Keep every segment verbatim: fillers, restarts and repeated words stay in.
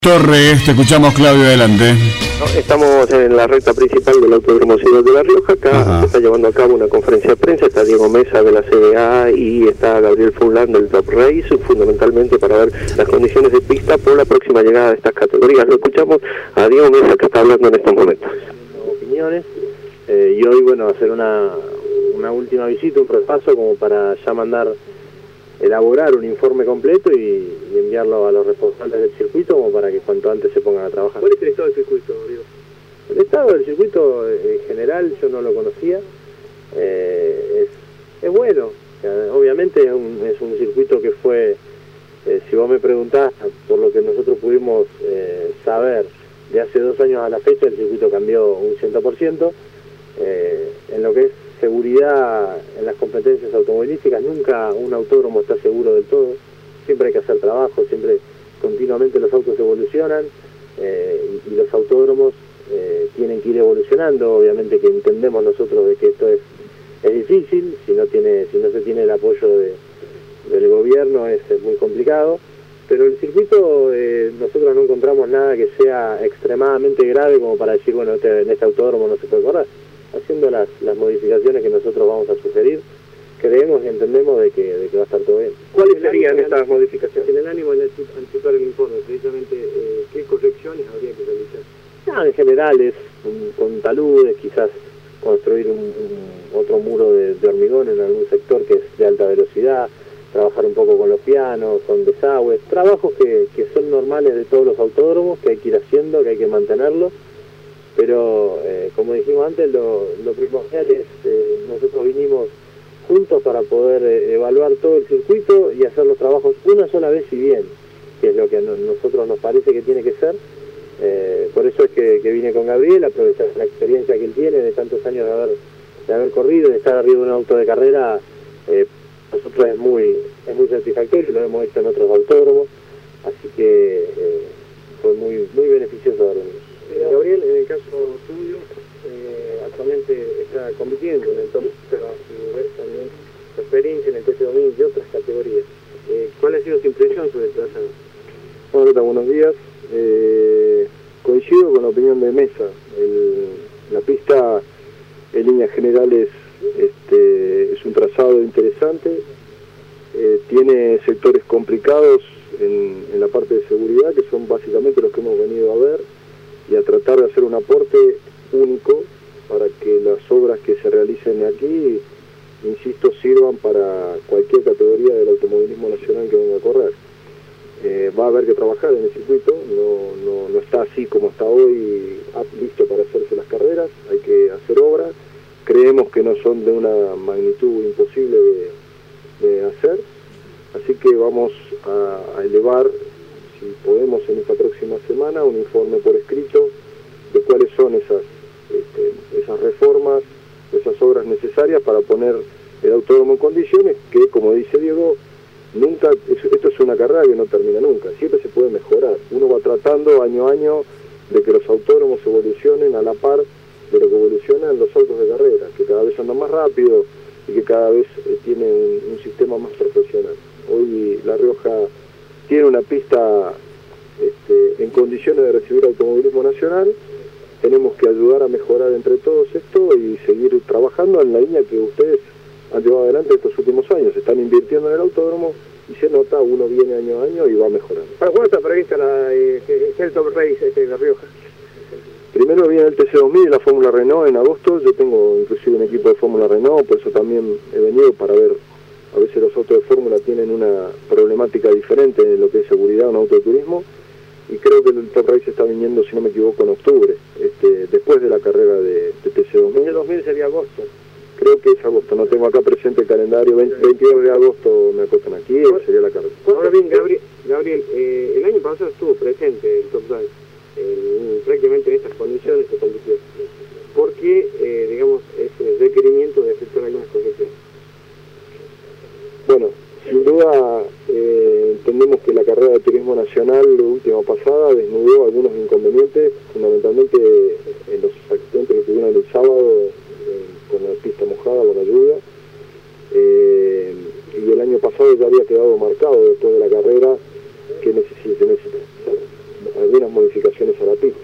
Torres, te escuchamos, Claudio, adelante. Estamos en la recta principal del Autódromo Ciudad de La Rioja. Acá Ajá. se está llevando a cabo una conferencia de prensa. Está Diego Mesa de la C B A y está Gabriel Fulán del Top Race, fundamentalmente para ver las condiciones de pista por la próxima llegada de estas categorías. Lo escuchamos a Diego Mesa, que está hablando en estos momentos. Opiniones, eh, y hoy, bueno, hacer una, una última visita, un repaso como para ya mandar, elaborar un informe completo y, y enviarlo a los responsables del circuito como para que cuanto antes se pongan a trabajar. ¿Cuál es el estado del circuito, Diego? El estado del circuito en general yo no lo conocía, eh, es, es bueno, o sea, obviamente es un, es un circuito que fue, eh, si vos me preguntás, por lo que nosotros pudimos eh, saber de hace dos años a la fecha, el circuito cambió un cien por ciento, eh, en lo que es seguridad en las competencias automovilísticas. Nunca un autódromo está seguro del todo, siempre hay que hacer trabajo, siempre continuamente los autos evolucionan eh, y, y los autódromos eh, tienen que ir evolucionando. Obviamente que entendemos nosotros de que esto es, es difícil, si no tiene, si no se tiene el apoyo de, del gobierno es, es muy complicado, pero el circuito eh, nosotros no encontramos nada que sea extremadamente grave como para decir, bueno, este, en este autódromo no se puede correr. Haciendo las, las modificaciones que nosotros vamos a sugerir, creemos y entendemos de que, de que va a estar todo bien. ¿Cuáles serían estas modificaciones? En el ánimo de anticipar el informe, precisamente, eh, ¿qué correcciones habría que realizar? No, en general es un, con taludes, quizás construir un, un, otro muro de, de hormigón en algún sector que es de alta velocidad, trabajar un poco con los pianos, con desagües, trabajos que, que son normales de todos los autódromos, que hay que ir haciendo, que hay que mantenerlos. Pero, eh, como dijimos antes, lo, lo primordial es, eh, nosotros vinimos juntos para poder eh, evaluar todo el circuito y hacer los trabajos una sola vez y bien, que es lo que a no, nosotros nos parece que tiene que ser. Eh, por eso es que, que vine con Gabriel, aprovechar la experiencia que él tiene de tantos años de haber, de haber corrido, de estar arriba de un auto de carrera. Eh, nosotros es muy, es muy satisfactorio, lo hemos hecho en otros autódromos, así que eh, fue muy, muy beneficioso haber venido. Gabriel, en el caso tuyo, eh, actualmente está compitiendo en el top, pero a su vez también su experiencia en el T C dos mil y otras categorías. Eh, ¿Cuál ha sido tu impresión sobre el trazado? Hola, buenos días. Eh, coincido con la opinión de Mesa. El, la pista, en líneas generales, este, es un trazado interesante. Eh, tiene sectores complicados en, en la parte de seguridad, que son básicamente los que hemos venido a ver, y a tratar de hacer un aporte único para que las obras que se realicen aquí, insisto, sirvan para cualquier categoría del automovilismo nacional que venga a correr. Eh, va a haber que trabajar en el circuito, no, no, no está así como está hoy, listo para hacerse las carreras, hay que hacer obras. Creemos que no son de una magnitud imposible de, de hacer, así que vamos a, a elevar, si podemos en esta próxima semana, un informe por escrito de cuáles son esas, este, esas reformas, esas obras necesarias para poner el autódromo en condiciones que, como dice Diego, nunca, esto es una carrera que no termina nunca, siempre se puede mejorar. Uno va tratando año a año de que los autódromos evolucionen a la par de lo que evolucionan los autos de carrera, que cada vez andan más rápido y que cada vez eh, tienen un, un sistema más profesional. Hoy La Rioja tiene una pista este, en condiciones de recibir automovilismo nacional. Tenemos que ayudar a mejorar entre todos esto y seguir trabajando en la línea que ustedes han llevado adelante estos últimos años. Están invirtiendo en el autódromo y se nota, uno viene año a año y va mejorando. ¿Para cuándo está prevista la, eh, el Top Race este, de La Rioja? Primero viene el T C dos mil y la Fórmula Renault en agosto. Yo tengo inclusive un equipo de Fórmula Renault, por eso también he venido para ver. A veces los autos de Fórmula tienen una problemática diferente en lo que es seguridad, un auto de turismo, y creo que el Top Race está viniendo, si no me equivoco, en octubre, este, después de la carrera de, de T C dos mil. El dos mil sería agosto. Creo que es agosto, no tengo acá presente el calendario, veinte, veintidós de agosto me acostan aquí, sería la carrera. Ahora bien, Gabriel, Gabriel eh, el año pasado estuvo presente el Top Race, eh, prácticamente en estas condiciones de condiciones. ¿Por qué, eh, digamos, ese requerimiento de efectuar algunas correcciones? Bueno, sin duda eh, entendemos que la carrera de turismo nacional la última pasada desnudó algunos inconvenientes, fundamentalmente en los accidentes que tuvieron el sábado eh, con la pista mojada, con la lluvia, eh, y el año pasado ya había quedado marcado después de la carrera que necesita, necesita algunas modificaciones a la pista.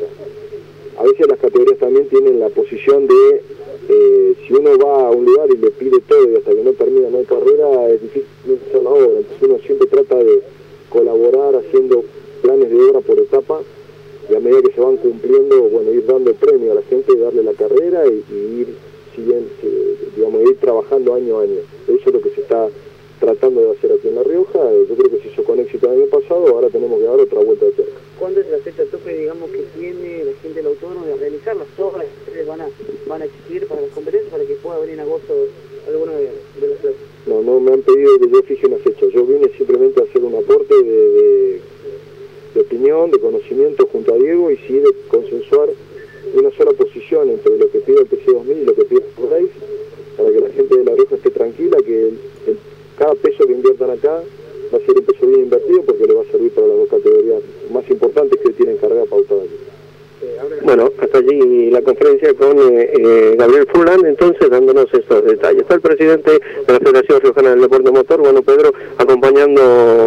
A veces las categorías también tienen la posición de, eh, si uno va a un lugar y le pide todo y hasta que no termina no hay carrera, es difícil hacer la obra. Entonces uno siempre trata de colaborar haciendo planes de obra por etapa, y a medida que se van cumpliendo, bueno, ir dando el premio a la gente, darle la carrera y, y ir siguiendo, digamos, ir trabajando año a año. Eso es lo que se está tratando de hacer aquí en La Rioja. Yo creo que se hizo con éxito el año pasado, ahora tenemos que dar otra vuelta de cerca. ¿Cuándo es la fecha tope, digamos, que tiene la gente del autódromo de realizar las obras que ustedes van a, van a exigir para las competencias para que pueda venir en agosto alguna de, de las clases? No, no me han pedido que yo fije una fecha. Yo vine simplemente a hacer un aporte de, de, de opinión, de conocimiento junto a Diego, y sí de consensuar una sola posición entre lo que pide el T C dos mil y lo que pide el Race, para que la gente de La Rioja esté tranquila que el, el, cada peso que inviertan acá va a ser un peso bien invertido, porque le va a servir para las dos categorías más importantes que tienen carga pautada aquí. Bueno, hasta allí la conferencia con eh, eh, Gabriel Furlan, entonces dándonos estos detalles. Está el presidente de la Federación Riojana del Deporte Motor, bueno, Pedro, acompañando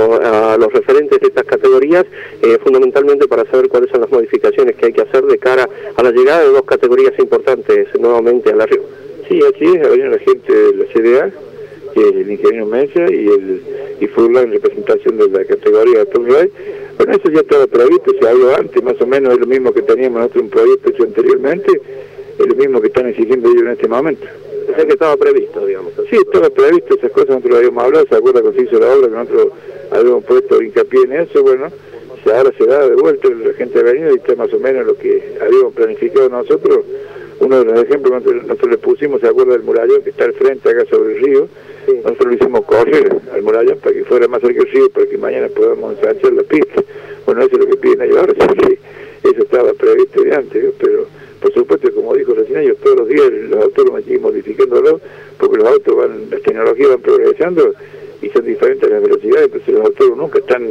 a los referentes de estas categorías, eh, fundamentalmente para saber cuáles son las modificaciones que hay que hacer de cara a la llegada de dos categorías importantes nuevamente a La Rioja. Sí, así es, ha venido la gente de la C D A, que es el ingeniero Mesa, y el y Furlan en representación de la categoría de Top Race. Bueno, eso ya estaba previsto, se habló antes, más o menos es lo mismo que teníamos nosotros un proyecto hecho anteriormente, es lo mismo que están exigiendo ellos en este momento. O sea que estaba previsto, digamos. Sí, estaba previsto, esas cosas nosotros habíamos hablado, se acuerda cuando se hizo la obra, que nosotros habíamos puesto hincapié en eso, bueno, ahora se da de vuelta, la gente ha venido y está más o menos lo que habíamos planificado nosotros. Uno de los ejemplos nosotros, nosotros le pusimos, se acuerda del murallón que está al frente acá sobre el río, sí. Nosotros lo hicimos correr al murallón para que fuera más cerca del río, para que mañana podamos ensanchar la pista. Bueno, eso es lo que piden ellos ahora, sí, eso estaba previsto de antes, ¿no? Pero por supuesto, como dijo recién ellos, todos los días los autónomos siguen modificándolo, porque los autos van, las tecnologías van progresando y son diferentes las velocidades, entonces los autónomos nunca están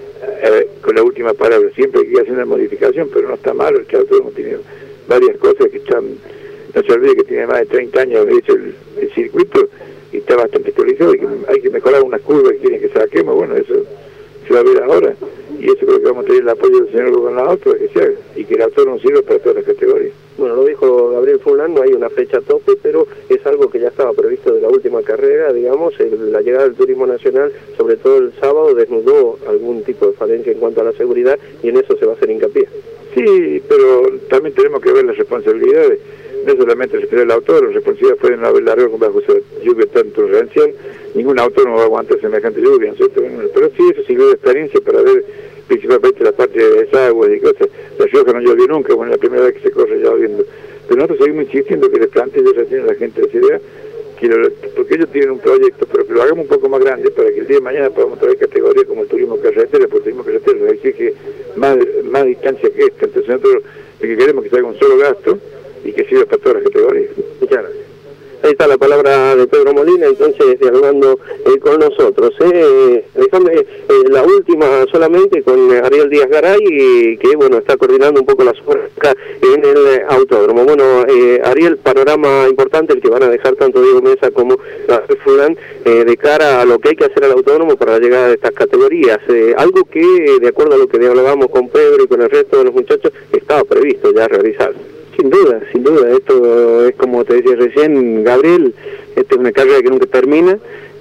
eh, con la última palabra, siempre hay que ir haciendo una modificación, pero no está malo, el que autónomo tiene varias cosas que están, no se olvide que tiene más de treinta años hecho el, el circuito y está bastante actualizado, y que hay que mejorar unas curvas que quieren que saquemos, bueno, eso se va a ver ahora, y eso creo que vamos a tener el apoyo del señor gobernador para que se haga, y que el autónomo sirva para todas las categorías. Bueno, lo dijo Gabriel Furlan, no hay una fecha tope, pero es algo que ya estaba previsto de la última carrera, digamos, el, la llegada del turismo nacional, sobre todo el sábado, desnudó algún tipo de falencia en cuanto a la seguridad, y en eso se va a hacer hincapié. Sí, pero también tenemos que ver las responsabilidades, no solamente el autónomo, la responsabilidad puede no haber largado con bajo esa lluvia tan torrencial, ningún autónomo va a aguantar semejante lluvia, ¿cierto? Pero sí, eso sirvió de experiencia para ver principalmente la parte de desagües y cosas. La Rioja no llovió nunca, bueno, la primera vez que se corre ya lloviendo. Pero nosotros seguimos insistiendo que les plantee yo recién a la gente de la ciudad, que lo, porque ellos tienen un proyecto, pero que lo hagamos un poco más grande para que el día de mañana podamos traer categorías como el turismo carretera, porque el turismo carretera nos exige más, más distancia que esta. Entonces nosotros lo que queremos es que se haga un solo gasto y que sirva para todas las categorías. Muchas gracias. Ahí está la palabra de Pedro Molina, entonces dialogando eh, con nosotros. Eh. Déjame eh, la última solamente con Ariel Díaz Garay, que bueno está coordinando un poco las obras acá en el eh, autódromo. Bueno, eh, Ariel, panorama importante el que van a dejar tanto Diego Mesa como Gabriel Furlan eh, de cara a lo que hay que hacer al autódromo para la llegada de estas categorías. Eh, algo que, de acuerdo a lo que dialogamos con Pedro y con el resto de los muchachos, estaba previsto ya realizar. Sin duda, sin duda, esto es como te decía recién, Gabriel, esta es una carrera que nunca termina,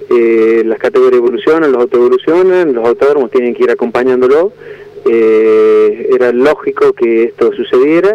eh, las categorías evolucionan, los autos evolucionan, los autódromos tienen que ir acompañándolo, eh, era lógico que esto sucediera,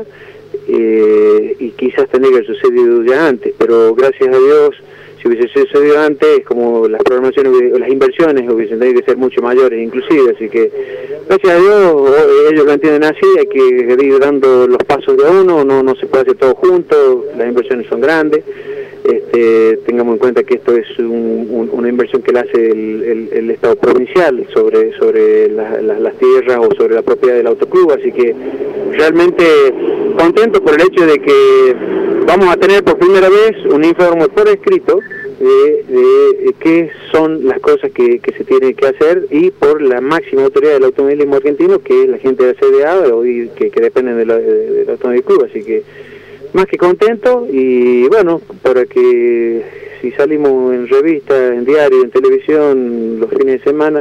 eh, y quizás tendría que haber sucedido ya antes, pero gracias a Dios, si hubiese sucedido antes, como las programaciones, las inversiones hubiesen tenido que ser mucho mayores inclusive, así que gracias a Dios ellos lo entienden así, hay que ir dando los pasos de uno, no, no se puede hacer todo junto, las inversiones son grandes, este, tengamos en cuenta que esto es un, un, una inversión que le hace el, el, el Estado provincial sobre, sobre la, la, las tierras o sobre la propiedad del autoclub, así que realmente contento por el hecho de que vamos a tener por primera vez un informe por escrito de, de, de qué son las cosas que, que se tienen que hacer, y por la máxima autoridad del automovilismo argentino, que es la gente de la C D A y que, que dependen del de, de Automóvil Club, así que más que contento, y bueno, para que si salimos en revista, en diario, en televisión los fines de semana,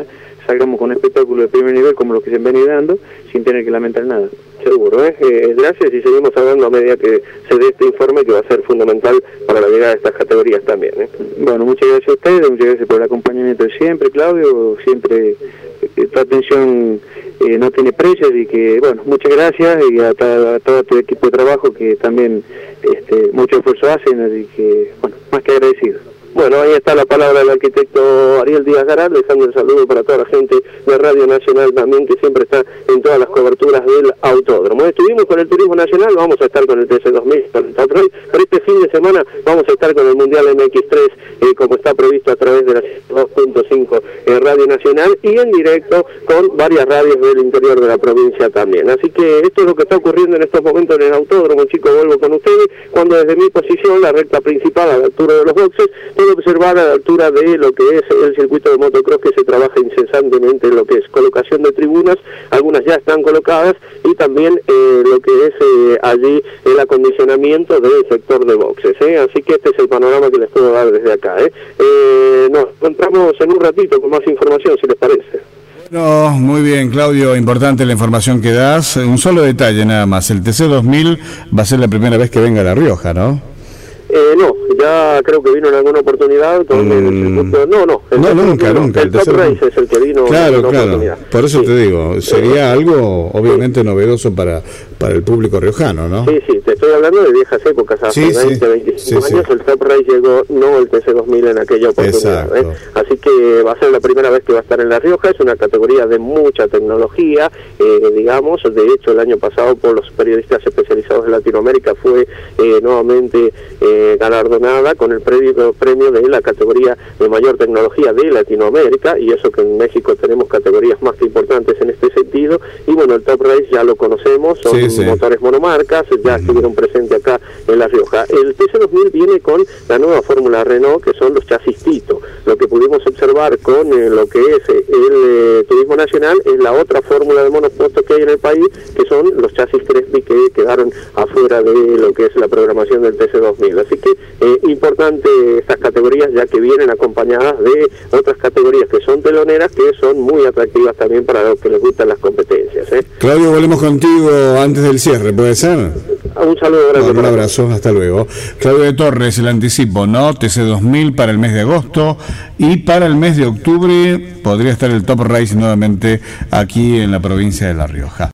salgamos con un espectáculo de primer nivel como lo que se han venido dando, sin tener que lamentar nada. Seguro, ¿eh? Eh, gracias y seguimos hablando a medida que se dé este informe que va a ser fundamental para la llegada de estas categorías también, ¿eh? Bueno, muchas gracias a ustedes, muchas gracias por el acompañamiento de siempre, Claudio, siempre eh, tu atención eh, no tiene precio, y que, bueno, muchas gracias y a, a, a todo tu equipo de trabajo que también este, mucho esfuerzo hacen, así que, bueno, más que agradecido. Bueno, ahí está la palabra del arquitecto Ariel Díaz Garal, dejando el saludo para toda la gente de Radio Nacional también, que siempre está en todas las coberturas del autódromo. Estuvimos con el Turismo Nacional, vamos a estar con el T C dos mil, con el Top Race, pero este fin de semana vamos a estar con el Mundial M X tres, eh, como está previsto a través de la dos punto cinco eh, Radio Nacional, y en directo con varias radios del interior de la provincia también. Así que esto es lo que está ocurriendo en estos momentos en el autódromo, chicos, vuelvo con ustedes, cuando desde mi posición, la recta principal a la altura de los boxes, observar a la altura de lo que es el circuito de motocross, que se trabaja incesantemente en lo que es colocación de tribunas, algunas ya están colocadas, y también eh, lo que es eh, allí el acondicionamiento del sector de boxes, ¿eh? Así que este es el panorama que les puedo dar desde acá, ¿eh? Eh, nos encontramos en un ratito con más información, si les parece. No, muy bien, Claudio, importante la información que das. Un solo detalle nada más, el T C dos mil va a ser la primera vez que venga a La Rioja, ¿no? Eh, no, ya creo que vino en alguna oportunidad con mm. el circuito. No, no, el no, nunca, vino, nunca. El, el Top Race es el que vino. Claro, en claro. Oportunidad. Por eso sí. Te digo, sería sí. algo obviamente sí. novedoso para para el público riojano, ¿no? Sí, sí, te estoy hablando de viejas épocas, hace sí, veinte, sí. veinticinco sí, años, sí. el Top Race llegó, no el T C dos mil en aquella oportunidad. ¿eh? Así que va a ser la primera vez que va a estar en La Rioja, es una categoría de mucha tecnología, eh, digamos, de hecho el año pasado por los periodistas especializados de Latinoamérica fue eh, nuevamente eh, galardonada con el premio, premio de la categoría de mayor tecnología de Latinoamérica, y eso que en México tenemos categorías más que importantes en este sentido, y bueno, el Top Race ya lo conocemos, son sí, sí. motores monomarcas, ya estuvieron presentes acá en La Rioja. El T C dos mil viene con la nueva fórmula Renault, que son los chasis Tito. Lo que pudimos observar con eh, lo que es eh, el eh, Turismo Nacional es la otra fórmula de monopostos que hay en el país, que son los chasis Crespi, que quedaron afuera de lo que es la programación del T C dos mil. Así que eh, importante estas categorías, ya que vienen acompañadas de otras categorías que son teloneras, que son muy atractivas también para los que les gustan las competencias, ¿eh? Claudio, volvemos contigo antes del cierre, ¿puede ser? Un saludo grande. Bueno, un abrazo, hasta luego. Claudio de Torres, el anticipo, ¿no? T C dos mil para el mes de agosto, y para el mes de octubre podría estar el Top Race nuevamente aquí en la provincia de La Rioja.